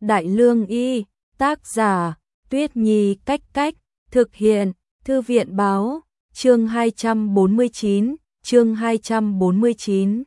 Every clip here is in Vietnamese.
Đại Lương Y, tác giả, Tuyết Nhi Cách Cách, thực hiện, Thư viện Báo, chương 249, chương 249.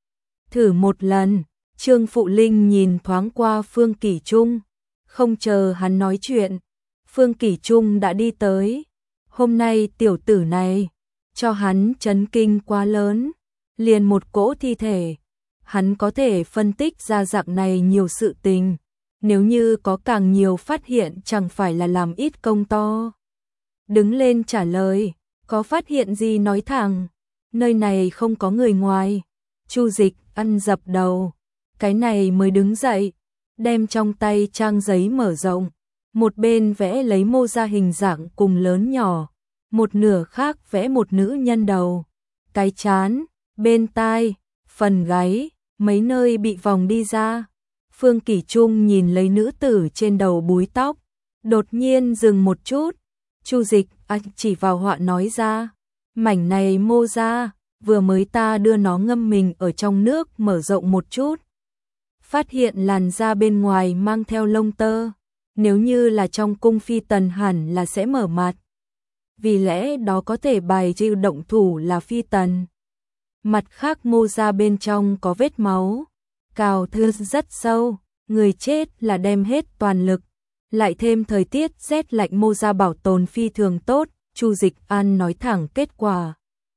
Thử một lần, Trương Phụ Linh nhìn thoáng qua Phương Kỷ Trung, không chờ hắn nói chuyện, Phương Kỷ Trung đã đi tới. Hôm nay tiểu tử này, cho hắn chấn kinh quá lớn, liền một cỗ thi thể, hắn có thể phân tích ra dạng này nhiều sự tình, nếu như có càng nhiều phát hiện chẳng phải là làm ít công to. Đứng lên trả lời, có phát hiện gì nói thẳng, nơi này không có người ngoài. Chu Dịch ăn dập đầu, cái này mới đứng dậy, đem trong tay trang giấy mở rộng, một bên vẽ lấy mô ra hình dạng cùng lớn nhỏ, một nửa khác vẽ một nữ nhân đầu, cái trán, bên tai, phần gáy, mấy nơi bị vòng đi ra. Phương Kỷ Trung nhìn lấy nữ tử trên đầu búi tóc, đột nhiên dừng một chút. Chu Dịch chỉ vào họa nói ra, mảnh này mô ra, vừa mới ta đưa nó ngâm mình ở trong nước mở rộng một chút, phát hiện làn da bên ngoài mang theo lông tơ, nếu như là trong cung phi tần hẳn là sẽ mở mặt, vì lẽ đó có thể bài trừ động thủ là phi tần. Mặt khác mô ra bên trong có vết máu, cào thương rất sâu, người chết là đem hết toàn lực, lại thêm thời tiết rét lạnh mô ra bảo tồn phi thường tốt. Chu Dịch An nói thẳng kết quả.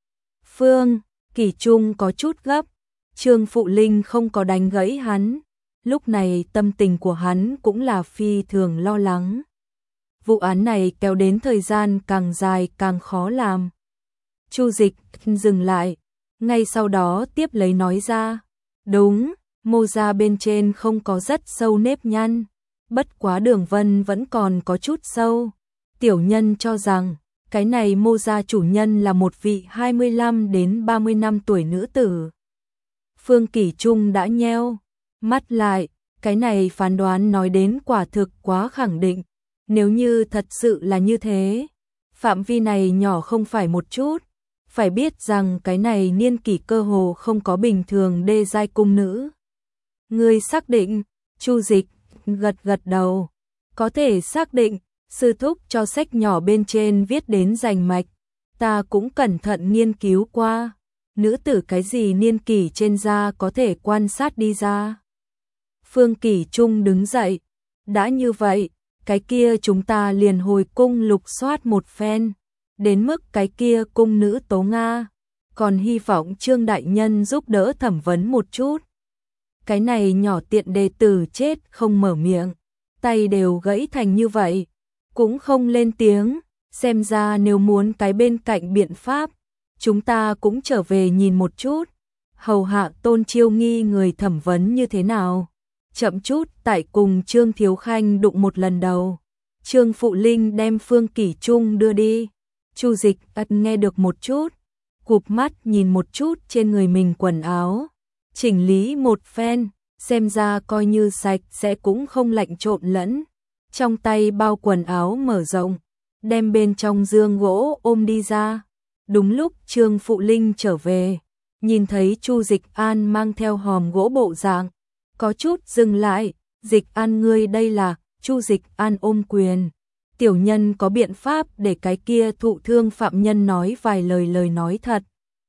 Phương Kỷ Trung có chút gấp, Trương Phụ Linh không có đánh gãy hắn, lúc này tâm tình của hắn cũng là phi thường lo lắng. Vụ án này kéo đến thời gian càng dài càng khó làm. Chu Dịch dừng lại, ngay sau đó tiếp lấy nói ra, đúng, mô ra bên trên không có rất sâu nếp nhăn, bất quá đường vân vẫn còn có chút sâu. Tiểu nhân cho rằng, cái này mô ra chủ nhân là một vị 25 đến 30 năm tuổi nữ tử. Phương Kỷ Trung đã nheo mắt lại, cái này phán đoán nói đến quả thực quá khẳng định. Nếu như thật sự là như thế, phạm vi này nhỏ không phải một chút, phải biết rằng cái này niên kỷ cơ hồ không có bình thường đê giai cung nữ. Ngươi xác định? Chu Dịch gật đầu, có thể xác định, sư thúc cho sách nhỏ bên trên viết đến rành mạch, ta cũng cẩn thận nghiên cứu qua, nữ tử cái gì niên kỷ trên da có thể quan sát đi ra. Phương Kỷ Trung đứng dậy, đã như vậy, cái kia chúng ta liền hồi cung lục soát một phen, đến mức cái kia cung nữ Tố Nga, còn hy vọng Trương đại nhân giúp đỡ thẩm vấn một chút. Cái này nhỏ tiện đệ tử chết không mở miệng, tay đều gãy thành như vậy, cũng không lên tiếng, xem ra nếu muốn cái bên cạnh biện pháp, chúng ta cũng trở về nhìn một chút, hầu hạ Tôn Chiêu Nghi người thẩm vấn như thế nào. Chậm chút tại cùng Trương Thiếu Khanh đụng một lần đầu, Trương Phụ Linh đem Phương Kỷ Trung đưa đi. Chu Dịch nghe được một chút, cụp mắt nhìn một chút trên người mình quần áo, chỉnh lý một phen, xem ra coi như sạch sẽ cũng không lạnh trộn lẫn. Trong tay bao quần áo mở rộng, đem bên trong dương gỗ ôm đi ra. Đúng lúc Trương Phụ Linh trở về, nhìn thấy Chu Dịch An mang theo hòm gỗ bộ dạng, có chút dừng lại. Dịch An ngươi đây là? Chu Dịch An ôm quyền, tiểu nhân có biện pháp để cái kia thụ thương phạm nhân nói vài lời nói thật.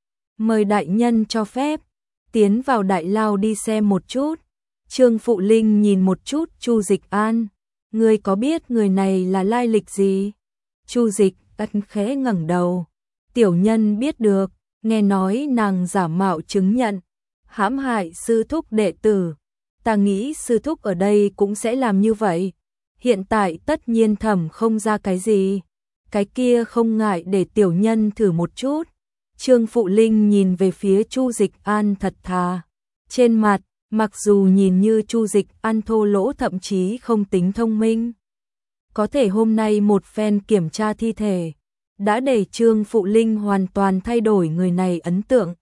Mời đại nhân cho phép tiến vào đại lao đi xem một chút. Trương Phụ Linh nhìn một chút Chu Dịch An, ngươi có biết người này là lai lịch gì? Chu Dịch An khẽ ngẩng đầu, tiểu nhân biết được, nghe nói nàng giả mạo chứng nhận, hãm hại sư thúc đệ tử. Ta nghĩ sư thúc ở đây cũng sẽ làm như vậy. Hiện tại tất nhiên thẩm không ra cái gì, cái kia không ngại để tiểu nhân thử một chút. Trương Phụ Linh nhìn về phía Chu Dịch An thật thà, trên mặt mặc dù nhìn như Chu Dịch An thô lỗ thậm chí không tính thông minh, có thể hôm nay một phen kiểm tra thi thể đã để Trương Phụ Linh hoàn toàn thay đổi người này ấn tượng.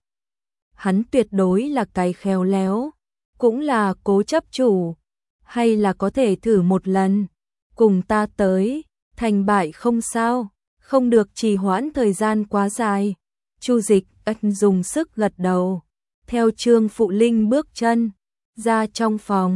Hắn tuyệt đối là cái khéo léo, cũng là cố chấp chủ, hay là có thể thử một lần, cùng ta tới, thành bại không sao, không được trì hoãn thời gian quá dài. Chu Dịch dùng sức gật đầu, theo Trương Phụ Linh bước chân ra trong phòng,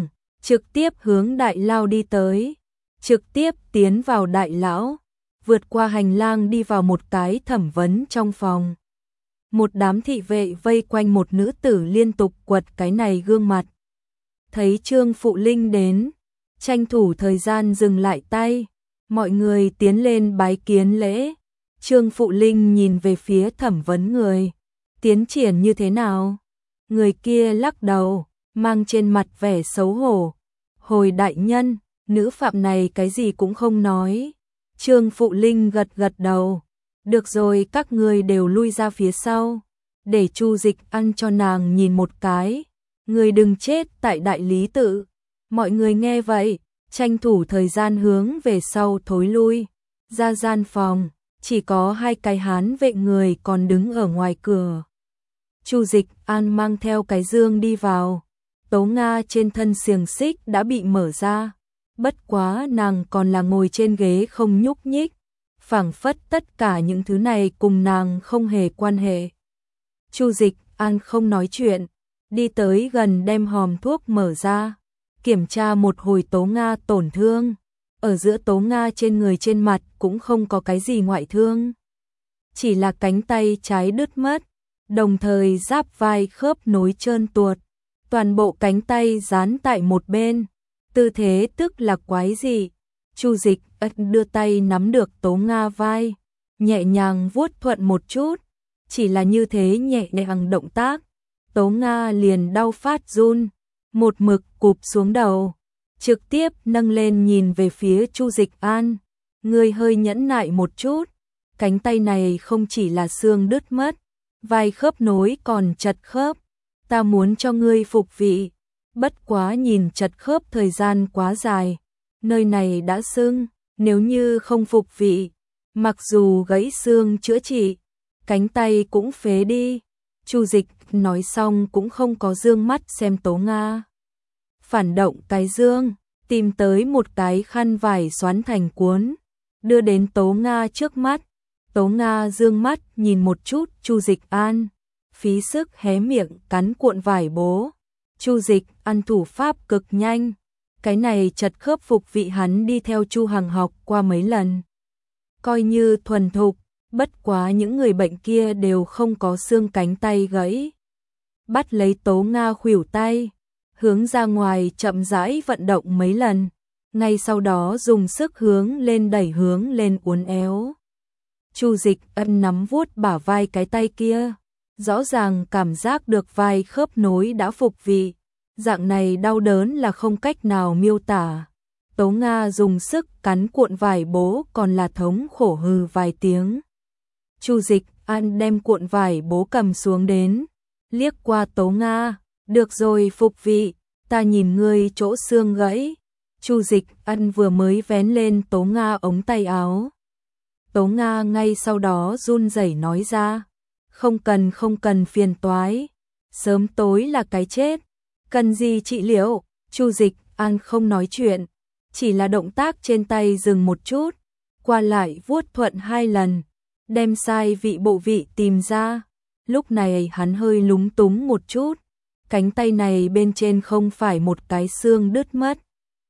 trực tiếp hướng đại lao đi tới, trực tiếp tiến vào đại lão, vượt qua hành lang đi vào một cái thẩm vấn trong phòng. Một đám thị vệ vây quanh một nữ tử liên tục quật cái này gương mặt. Thấy Trương Phụ Linh đến, tranh thủ thời gian dừng lại tay, mọi người tiến lên bái kiến lễ. Trương Phụ Linh nhìn về phía thẩm vấn người, tiến triển như thế nào? Người kia lắc đầu, mang trên mặt vẻ xấu hổ. Hồi đại nhân, nữ phạm này cái gì cũng không nói. Trương Phụ Linh gật gật đầu. Được rồi, các người đều lui ra phía sau, để Chu Dịch ăn cho nàng nhìn một cái. Người đừng chết tại đại lý tự. Mọi người nghe vậy, tranh thủ thời gian hướng về sau thối lui. Ra gian phòng, chỉ có 2 cái hán vệ người còn đứng ở ngoài cửa. Chu Dịch An mang theo cái dương đi vào. Tố Nga trên thân xiềng xích đã bị mở ra. Bất quá nàng còn là ngồi trên ghế không nhúc nhích. Phảng phất tất cả những thứ này cùng nàng không hề quan hệ. Chu Dịch An không nói chuyện, đi tới gần đem hòm thuốc mở ra, kiểm tra một hồi Tố Nga tổn thương. Ở giữa Tố Nga trên người trên mặt cũng không có cái gì ngoại thương, chỉ là cánh tay trái đứt mất, đồng thời giáp vai khớp nối trơn tuột, toàn bộ cánh tay dán tại một bên, tư thế tức là quái dị. Chu Dịch đưa tay nắm được Tố Nga vai, nhẹ nhàng vuốt thuận một chút, chỉ là như thế nhẹ nhàng động tác, Tố Nga liền đau phát run, một mực cụp xuống đầu, trực tiếp nâng lên nhìn về phía Chu Dịch An. Người hơi nhẫn nại một chút, cánh tay này không chỉ là xương đứt mất, vai khớp nối còn chật khớp, ta muốn cho ngươi phục vị, bất quá nhìn chật khớp thời gian quá dài, nơi này đã sưng, nếu như không phục vị, mặc dù gãy xương chữa trị, cánh tay cũng phế đi. Chu Dịch nói xong cũng không có dương mắt xem Tố Nga. Phản động cái dương, tìm tới một cái khăn vải xoắn thành cuốn, đưa đến Tố Nga trước mắt. Tố Nga dương mắt nhìn một chút Chu Dịch An, phí sức hé miệng cắn cuộn vải bố. Chu Dịch An thủ pháp cực nhanh, cái này chật khớp phục vị hắn đi theo Chu Hằng học qua mấy lần, coi như thuần thục, bất quá những người bệnh kia đều không có xương cánh tay gãy. Bắt lấy Tố Nga khuỷu tay, hướng ra ngoài chậm rãi vận động mấy lần, ngay sau đó dùng sức hướng lên đẩy hướng lên uốn éo. Chu Dịch Ân nắm vuốt bả vai cái tay kia, rõ ràng cảm giác được vai khớp nối đã phục vị, dạng này đau đớn là không cách nào miêu tả. Tố Nga dùng sức cắn cuộn vải bố còn là thống khổ hừ vài tiếng. Chu Dịch An đem cuộn vải bố cầm xuống đến, liếc qua Tố Nga, được rồi phục vị, ta nhìn ngươi chỗ xương gãy. Chu Dịch An vừa mới vén lên Tố Nga ống tay áo. Tố Nga ngay sau đó run rẩy nói ra, không cần phiền toái, sớm tối là cái chết, cần gì trị liệu. Chu Dịch An không nói chuyện, chỉ là động tác trên tay dừng một chút, qua lại vuốt thuận 2 lần, đem sai vị bộ vị tìm ra. Lúc này hắn hơi lúng túng một chút, cánh tay này bên trên không phải một cái xương đứt mất,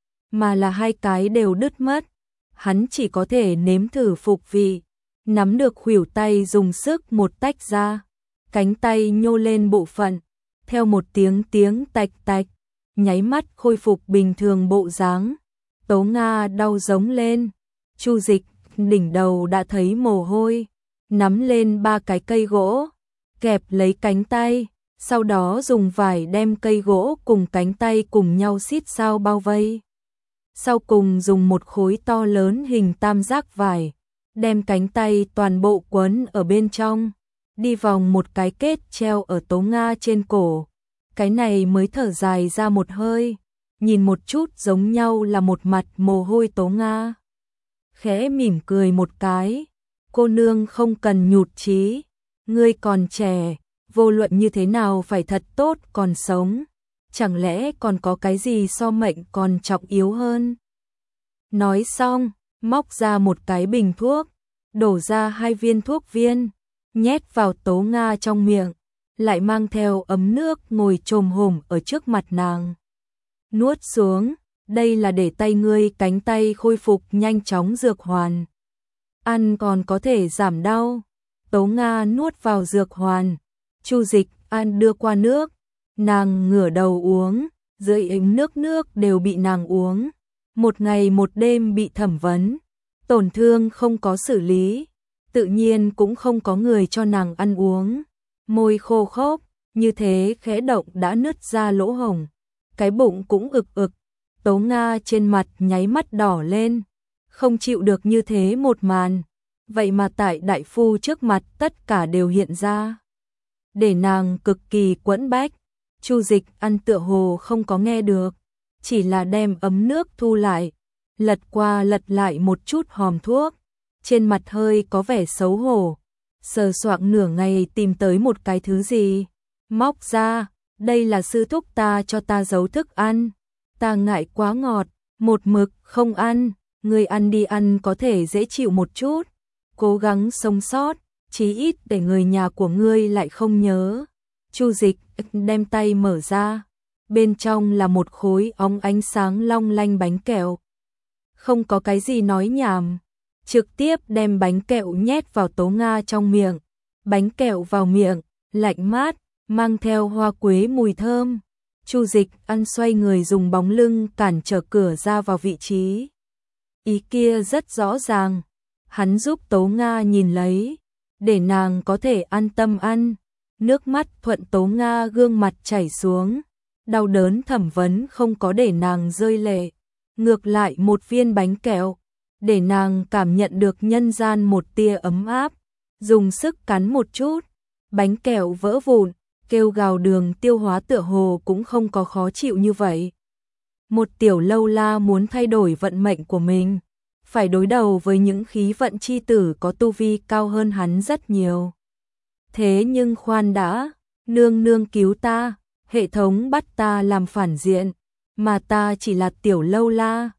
mà là 2 cái đều đứt mất. Hắn chỉ có thể nếm thử phục vị, nắm được khuỷu tay dùng sức một tách ra, cánh tay nhô lên bộ phận, theo một tiếng tạch tạch, nháy mắt khôi phục bình thường bộ dáng. Tố Nga đau giống lên, Chu Dịch đỉnh đầu đã thấy mồ hôi, nắm lên 3 cái cây gỗ, kẹp lấy cánh tay, sau đó dùng vải đem cây gỗ cùng cánh tay cùng nhau xít sao bao vây. Sau cùng dùng một khối to lớn hình tam giác vải, đem cánh tay toàn bộ quấn ở bên trong, đi vòng một cái kết treo ở Tố Nga trên cổ. Cái này mới thở dài ra một hơi, nhìn một chút giống nhau là một mặt mồ hôi. Tố Nga khẽ mỉm cười một cái, cô nương không cần nhụt chí, ngươi còn trẻ, vô luận như thế nào phải thật tốt còn sống, chẳng lẽ còn có cái gì so mệnh còn trọng yếu hơn. Nói xong, móc ra một cái bình thuốc, đổ ra 2 viên thuốc viên, nhét vào Tố Nga trong miệng, lại mang theo ấm nước ngồi chồm hổm ở trước mặt nàng. nuốt xuống, đây là để tay ngươi cánh tay khôi phục nhanh chóng dược hoàn. Ăn còn có thể giảm đau. Tố Nga nuốt vào dược hoàn. Chu Dịch ăn đưa qua nước, nàng ngửa đầu uống, dưới ấm nước đều bị nàng uống. Một ngày một đêm bị thẩm vấn, tổn thương không có xử lý, tự nhiên cũng không có người cho nàng ăn uống. Môi khô khốc, như thế khẽ động đã nứt ra lỗ hổng, cái bụng cũng ực ực. Tố Nga trên mặt nháy mắt đỏ lên, không chịu được như thế một màn. Vậy mà tại đại phu trước mặt tất cả đều hiện ra, để nàng cực kỳ quẫn bách. Chu Dịch ăn tựa hồ không có nghe được, chỉ là đem ấm nước thu lại, lật qua lật lại một chút hòm thuốc, trên mặt hơi có vẻ xấu hổ, sờ soạng nửa ngày tìm tới một cái thứ gì, móc ra, đây là sư thúc ta cho ta giấu thức ăn, ta ngại quá ngọt, một mực không ăn, ngươi ăn đi, ăn có thể dễ chịu một chút, cố gắng sống sót, chí ít để người nhà của ngươi lại không nhớ. Chu Dịch đem tay mở ra, bên trong là một khối óng ánh sáng long lanh bánh kẹo. Không có cái gì nói nhảm, trực tiếp đem bánh kẹo nhét vào Tố Nga trong miệng. Bánh kẹo vào miệng, lạnh mát, mang theo hoa quế mùi thơm. Chu Dịch ăn xoay người dùng bóng lưng cản trở cửa ra vào vị trí. Ý kia rất rõ ràng, hắn giúp Tố Nga nhìn lấy, để nàng có thể an tâm ăn. Nước mắt thuận Tố Nga gương mặt chảy xuống, đau đớn thẩm vấn không có để nàng rơi lệ, ngược lại một viên bánh kẹo, để nàng cảm nhận được nhân gian một tia ấm áp, dùng sức cắn một chút, bánh kẹo vỡ vụn, kêu gào đường tiêu hóa tựa hồ cũng không có khó chịu như vậy. Một tiểu lâu la muốn thay đổi vận mệnh của mình, phải đối đầu với những khí vận chi tử có tu vi cao hơn hắn rất nhiều. Thế nhưng khoan đã, nương nương cứu ta, hệ thống bắt ta làm phản diện, mà ta chỉ là tiểu lâu la,